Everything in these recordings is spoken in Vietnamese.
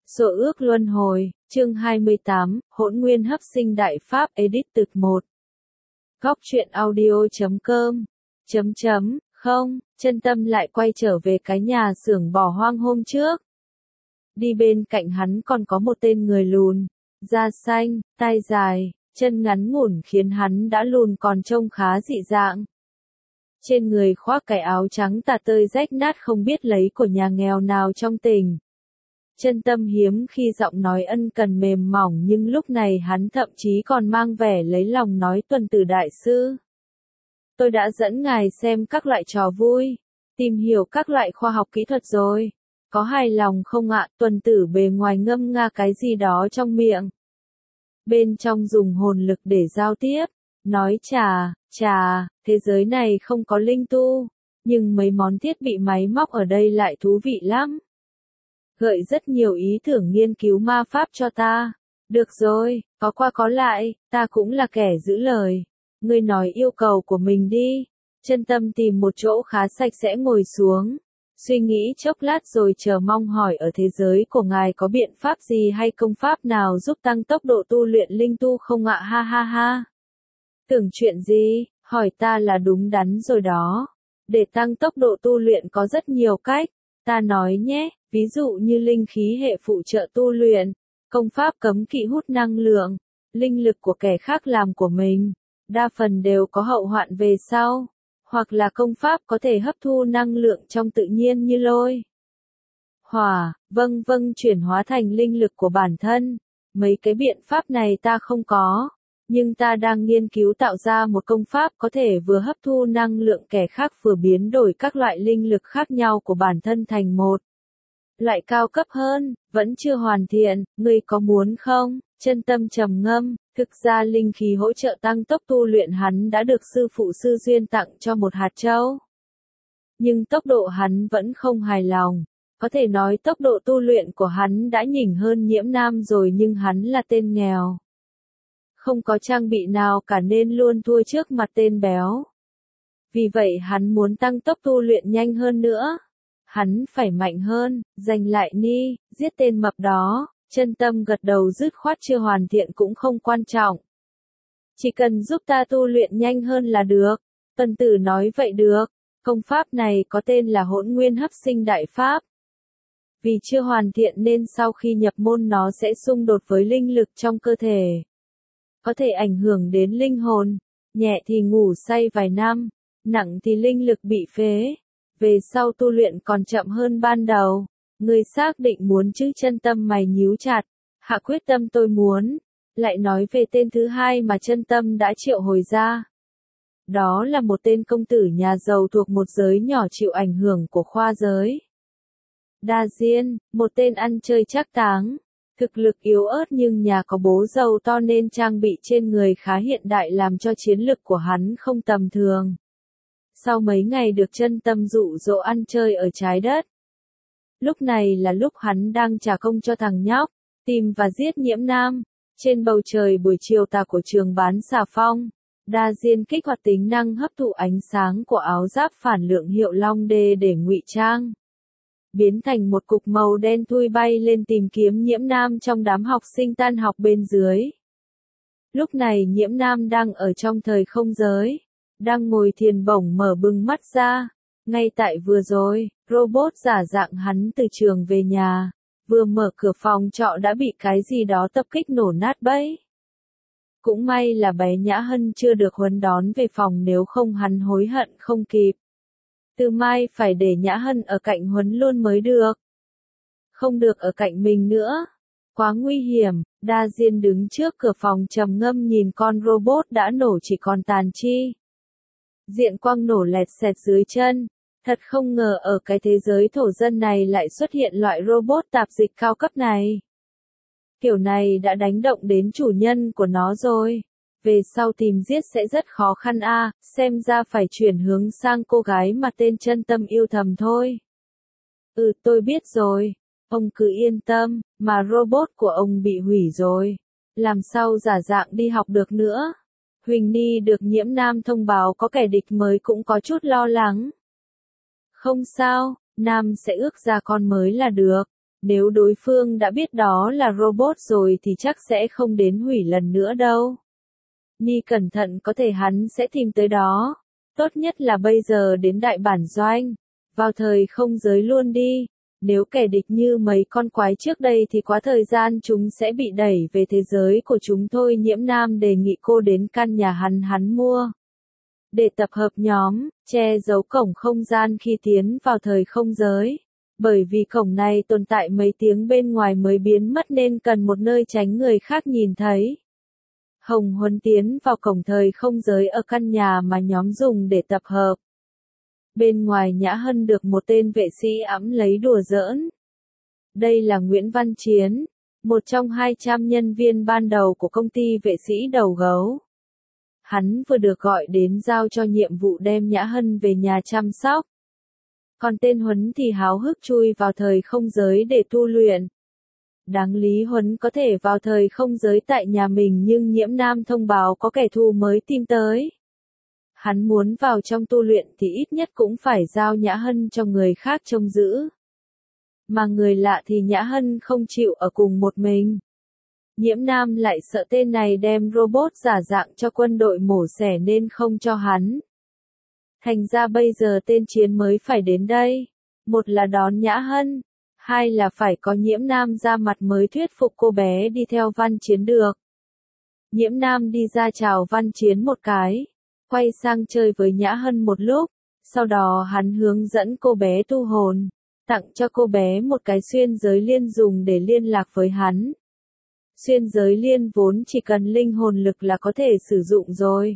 Số ước luân hồi, chương 28, Hỗn Nguyên Hấp Sinh Đại Pháp edit thực 1. Góc truyện audio.com. Không, Chân Tâm lại quay trở về cái nhà xưởng bỏ hoang hôm trước. Đi bên cạnh hắn còn có một tên người lùn, da xanh, tai dài, chân ngắn ngủn khiến hắn đã lùn còn trông khá dị dạng. Trên người khoác cái áo trắng tà tơi rách nát không biết lấy của nhà nghèo nào trong tỉnh. Chân Tâm hiếm khi giọng nói ân cần mềm mỏng, nhưng lúc này hắn thậm chí còn mang vẻ lấy lòng nói: Tuần Tử đại sư, tôi đã dẫn ngài xem các loại trò vui, tìm hiểu các loại khoa học kỹ thuật rồi. Có hài lòng không ạ? Tuần Tử bề ngoài ngâm nga cái gì đó trong miệng, bên trong dùng hồn lực để giao tiếp, nói: chà, thế giới này không có linh tu, nhưng mấy món thiết bị máy móc ở đây lại thú vị lắm. Gợi rất nhiều ý tưởng nghiên cứu ma pháp cho ta. Được rồi, có qua có lại, ta cũng là kẻ giữ lời. Ngươi nói yêu cầu của mình đi. Chân Tâm tìm một chỗ khá sạch sẽ ngồi xuống, suy nghĩ chốc lát rồi chờ mong hỏi: ở thế giới của ngài có biện pháp gì hay công pháp nào giúp tăng tốc độ tu luyện linh tu không ạ? Ha ha ha. Tưởng chuyện gì, hỏi ta là đúng đắn rồi đó. Để tăng tốc độ tu luyện có rất nhiều cách, ta nói nhé. Ví dụ như linh khí hệ phụ trợ tu luyện, công pháp cấm kỵ hút năng lượng, linh lực của kẻ khác làm của mình, đa phần đều có hậu hoạn về sau, hoặc là công pháp có thể hấp thu năng lượng trong tự nhiên như lôi, hỏa, chuyển hóa thành linh lực của bản thân. Mấy cái biện pháp này ta không có, nhưng ta đang nghiên cứu tạo ra một công pháp có thể vừa hấp thu năng lượng kẻ khác vừa biến đổi các loại linh lực khác nhau của bản thân thành một loại cao cấp hơn, vẫn chưa hoàn thiện. Ngươi có muốn không? Chân Tâm trầm ngâm. Thực ra linh khí hỗ trợ tăng tốc tu luyện hắn đã được sư phụ Sư Duyên tặng cho một hạt châu, nhưng tốc độ hắn vẫn không hài lòng. Có thể nói tốc độ tu luyện của hắn đã nhỉnh hơn Nhiễm Nam rồi, nhưng hắn là tên nghèo, không có trang bị nào cả nên luôn thua trước mặt tên béo. Vì vậy hắn muốn tăng tốc tu luyện nhanh hơn nữa. Hắn phải mạnh hơn, giành lại Ni, giết tên mập đó. Chân Tâm gật đầu dứt khoát: chưa hoàn thiện cũng không quan trọng, chỉ cần giúp ta tu luyện nhanh hơn là được. Tuần Tử nói: vậy được. Công pháp này có tên là Hỗn Nguyên Hấp Sinh Đại Pháp. Vì chưa hoàn thiện nên sau khi nhập môn nó sẽ xung đột với linh lực trong cơ thể, có thể ảnh hưởng đến linh hồn, nhẹ thì ngủ say vài năm, nặng thì linh lực bị phế. Về sau tu luyện còn chậm hơn ban đầu. Ngươi xác định muốn chứ? Chân Tâm mày nhíu chặt. Hạ quyết tâm tôi muốn. Lại nói về tên thứ hai mà Chân Tâm đã triệu hồi ra. Đó là một tên công tử nhà giàu thuộc một giới nhỏ chịu ảnh hưởng của khoa giới đa diên, một tên ăn chơi trác táng, thực lực yếu ớt nhưng nhà có bố giàu to nên trang bị trên người khá hiện đại làm cho chiến lực của hắn không tầm thường. Sau mấy ngày được Chân Tâm dụ dỗ ăn chơi ở trái đất, lúc này là lúc hắn đang trả công cho thằng nhóc, tìm và giết Nhiễm Nam. Trên bầu trời buổi chiều tà của trường bán xà phong, đa diên kích hoạt tính năng hấp thụ ánh sáng của áo giáp phản lượng hiệu Long Đê để ngụy trang, biến thành một cục màu đen thui bay lên tìm kiếm Nhiễm Nam trong đám học sinh tan học bên dưới. Lúc này Nhiễm Nam đang ở trong thời không giới, đang ngồi thiền bỗng mở bừng mắt ra. Ngay tại vừa rồi, robot giả dạng hắn từ trường về nhà, vừa mở cửa phòng trọ đã bị cái gì đó tập kích nổ nát bấy. Cũng may là bé Nhã Hân chưa được huấn đón về phòng, nếu không hắn hối hận không kịp. Từ mai phải để Nhã Hân ở cạnh huấn luôn mới được. Không được ở cạnh mình nữa. Quá nguy hiểm. Đa diên đứng trước cửa phòng trầm ngâm nhìn con robot đã nổ chỉ còn tàn chi. Diện quang nổ lẹt xẹt dưới chân. Thật không ngờ ở cái thế giới thổ dân này lại xuất hiện loại robot tạp dịch cao cấp này. Kiểu này đã đánh động đến chủ nhân của nó rồi. Về sau tìm giết sẽ rất khó khăn a. Xem ra phải chuyển hướng sang cô gái mà tên Chân Tâm yêu thầm thôi. Tôi biết rồi. Ông cứ yên tâm, mà robot của ông bị hủy rồi. Làm sao giả dạng đi học được nữa. Huỳnh Ni được Nhiễm Nam thông báo có kẻ địch mới cũng có chút lo lắng. Không sao, Nam sẽ ước ra con mới là được. Nếu đối phương đã biết đó là robot rồi thì chắc sẽ không đến hủy lần nữa đâu. Ni cẩn thận, có thể hắn sẽ tìm tới đó. Tốt nhất là bây giờ đến đại bản doanh. Vào thời không giới luôn đi. Nếu kẻ địch như mấy con quái trước đây thì quá thời gian chúng sẽ bị đẩy về thế giới của chúng thôi. Nhiễm Nam đề nghị cô đến căn nhà hắn mua. Để tập hợp nhóm, che giấu cổng không gian khi tiến vào thời không giới. Bởi vì cổng này tồn tại mấy tiếng bên ngoài mới biến mất nên cần một nơi tránh người khác nhìn thấy. Hồng Huấn tiến vào cổng thời không giới ở căn nhà mà nhóm dùng để tập hợp. Bên ngoài Nhã Hân được một tên vệ sĩ ẵm lấy đùa giỡn. Đây là Nguyễn Văn Chiến, một trong 200 nhân viên ban đầu của công ty vệ sĩ đầu gấu. Hắn vừa được gọi đến giao cho nhiệm vụ đem Nhã Hân về nhà chăm sóc. Còn tên Huấn thì háo hức chui vào thời không giới để tu luyện. Đáng lý Huấn có thể vào thời không giới tại nhà mình nhưng Nhiễm Nam thông báo có kẻ thù mới tìm tới. Hắn muốn vào trong tu luyện thì ít nhất cũng phải giao Nhã Hân cho người khác trông giữ. Mà người lạ thì Nhã Hân không chịu ở cùng một mình. Nhiễm Nam lại sợ tên này đem robot giả dạng cho quân đội mổ xẻ nên không cho hắn. Thành ra bây giờ tên Chiến mới phải đến đây. Một là đón Nhã Hân, hai là phải có Nhiễm Nam ra mặt mới thuyết phục cô bé đi theo Văn Chiến được. Nhiễm Nam đi ra chào Văn Chiến một cái, quay sang chơi với Nhã Hân một lúc, sau đó hắn hướng dẫn cô bé tu hồn, tặng cho cô bé một cái xuyên giới liên dùng để liên lạc với hắn. Xuyên giới liên vốn chỉ cần linh hồn lực là có thể sử dụng rồi.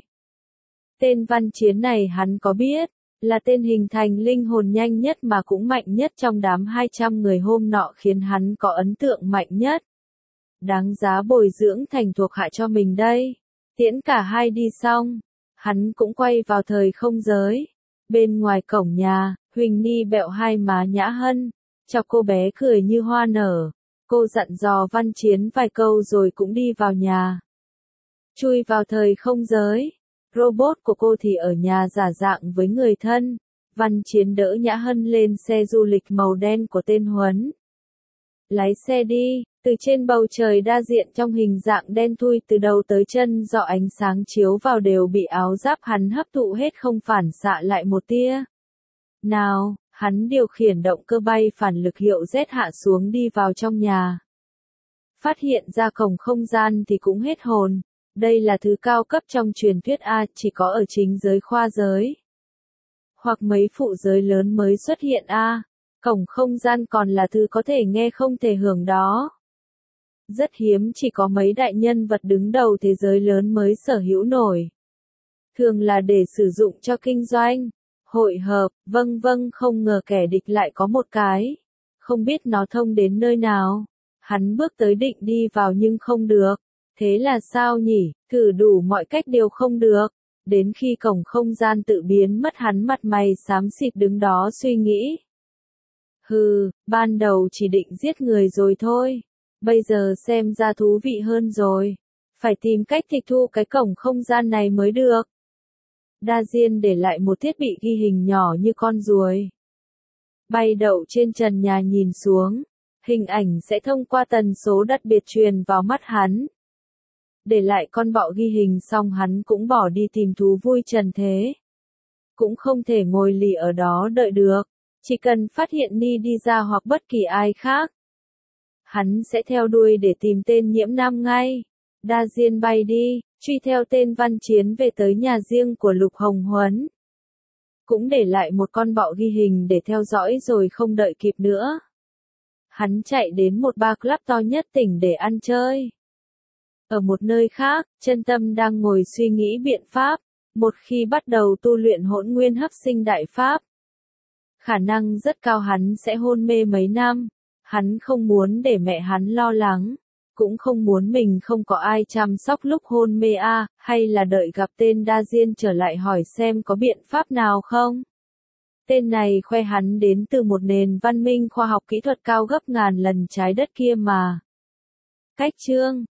Tên Văn Chiến này hắn có biết, là tên hình thành linh hồn nhanh nhất mà cũng mạnh nhất trong đám 200 người hôm nọ khiến hắn có ấn tượng mạnh nhất. Đáng giá bồi dưỡng thành thuộc hạ cho mình đây. Tiễn cả hai đi xong, hắn cũng quay vào thời không giới. Bên ngoài cổng nhà, Huỳnh Ni bẹo hai má Nhã Hân, chọc cô bé cười như hoa nở. Cô dặn dò Văn Chiến vài câu rồi cũng đi vào nhà. Chui vào thời không giới. Robot của cô thì ở nhà giả dạng với người thân. Văn Chiến đỡ Nhã Hân lên xe du lịch màu đen của tên Huấn. Lái xe đi, từ trên bầu trời đa diện trong hình dạng đen thui từ đầu tới chân do ánh sáng chiếu vào đều bị áo giáp hắn hấp thụ hết không phản xạ lại một tia. Nào, hắn điều khiển động cơ bay phản lực hiệu Z hạ xuống đi vào trong nhà. Phát hiện ra cổng không gian thì cũng hết hồn. Đây là thứ cao cấp trong truyền thuyết A, chỉ có ở chính giới khoa giới. Hoặc mấy phụ giới lớn mới xuất hiện A. Cổng không gian còn là thứ có thể nghe không thể hưởng đó. Rất hiếm, chỉ có mấy đại nhân vật đứng đầu thế giới lớn mới sở hữu nổi. Thường là để sử dụng cho kinh doanh, hội hợp, vâng không ngờ kẻ địch lại có một cái. Không biết nó thông đến nơi nào. Hắn bước tới định đi vào nhưng không được. Thế là sao nhỉ, thử đủ mọi cách đều không được. Đến khi cổng không gian tự biến mất hắn mặt mày xám xịt đứng đó suy nghĩ. Ban đầu chỉ định giết người rồi thôi. Bây giờ xem ra thú vị hơn rồi. Phải tìm cách tịch thu cái cổng không gian này mới được. Đa Diên để lại một thiết bị ghi hình nhỏ như con ruồi. Bay đậu trên trần nhà nhìn xuống. Hình ảnh sẽ thông qua tần số đặc biệt truyền vào mắt hắn. Để lại con bọ ghi hình xong hắn cũng bỏ đi tìm thú vui trần thế. Cũng không thể ngồi lì ở đó đợi được. Chỉ cần phát hiện Ni đi ra hoặc bất kỳ ai khác. Hắn sẽ theo đuôi để tìm tên Nhiễm Nam ngay. Đa Diên bay đi, truy theo tên Văn Chiến về tới nhà riêng của Lục Hồng Huấn. Cũng để lại một con bọ ghi hình để theo dõi rồi không đợi kịp nữa. Hắn chạy đến một bar club to nhất tỉnh để ăn chơi. Ở một nơi khác, Chân Tâm đang ngồi suy nghĩ biện pháp. Một khi bắt đầu tu luyện Hỗn Nguyên Hấp Sinh Đại Pháp, khả năng rất cao hắn sẽ hôn mê mấy năm. Hắn không muốn để mẹ hắn lo lắng. Cũng không muốn mình không có ai chăm sóc lúc hôn mê hay là đợi gặp tên Đa Diên trở lại hỏi xem có biện pháp nào không. Tên này khoe hắn đến từ một nền văn minh khoa học kỹ thuật cao gấp ngàn lần trái đất kia mà. Cách chương